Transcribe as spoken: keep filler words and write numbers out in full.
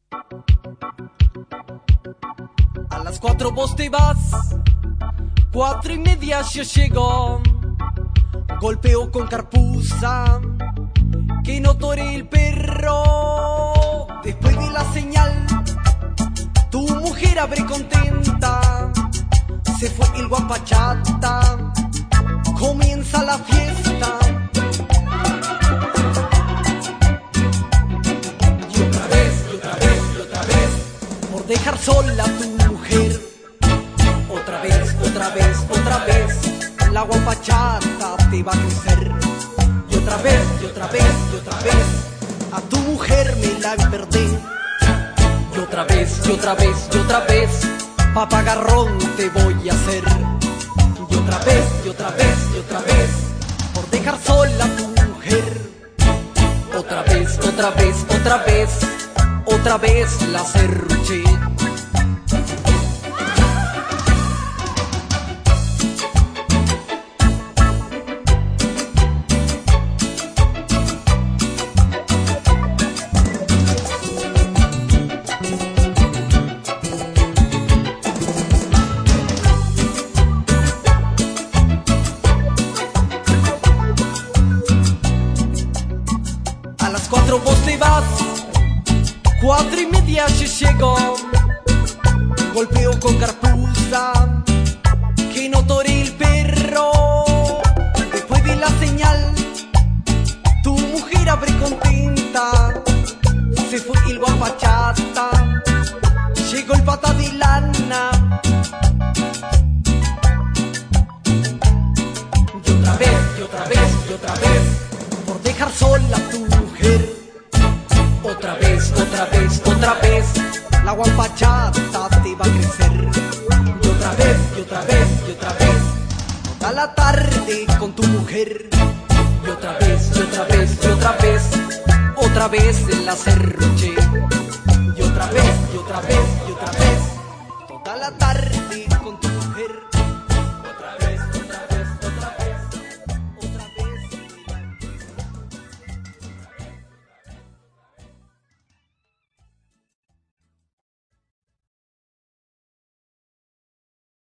A las cuatro vos te vas, cuatro y media yo llego. Golpeo con carpuza, que no tore el perro. Después de la señal, tu mujer abre contenta. Se fue el guapachata, comienza la fiesta. Y otra vez, y otra vez, y otra vez, por dejar sola a tu mujer. Otra vez, otra vez, otra vez, la guapachata te va a crecer. Y otra vez, y otra vez, y otra vez, a tu mujer me la perdí. Y otra vez, y otra vez, y otra vez, papagarrón te voy a hacer. Y otra vez, y otra vez, y otra vez, por dejar sola a tu mujer. Otra vez, otra vez, otra vez, otra vez la serruché. A las cuatro vos te vas, cuatro y media yo llego. Golpeo con carpuza, que no tore el perro. Después de la señal, tu mujer abre contenta. Se fue el guapachata, llegó el pata de lana. Y otra vez, y otra vez, y otra vez, por dejar sola a tu mujer. Otra vez, otra vez, otra vez, la guapachata te va a crecer. Y otra vez, y otra vez, y otra vez, toda la tarde con tu mujer. Y otra vez, y otra vez, y otra vez, otra vez en la serruché. Y otra vez, y otra vez, y otra vez, toda la tarde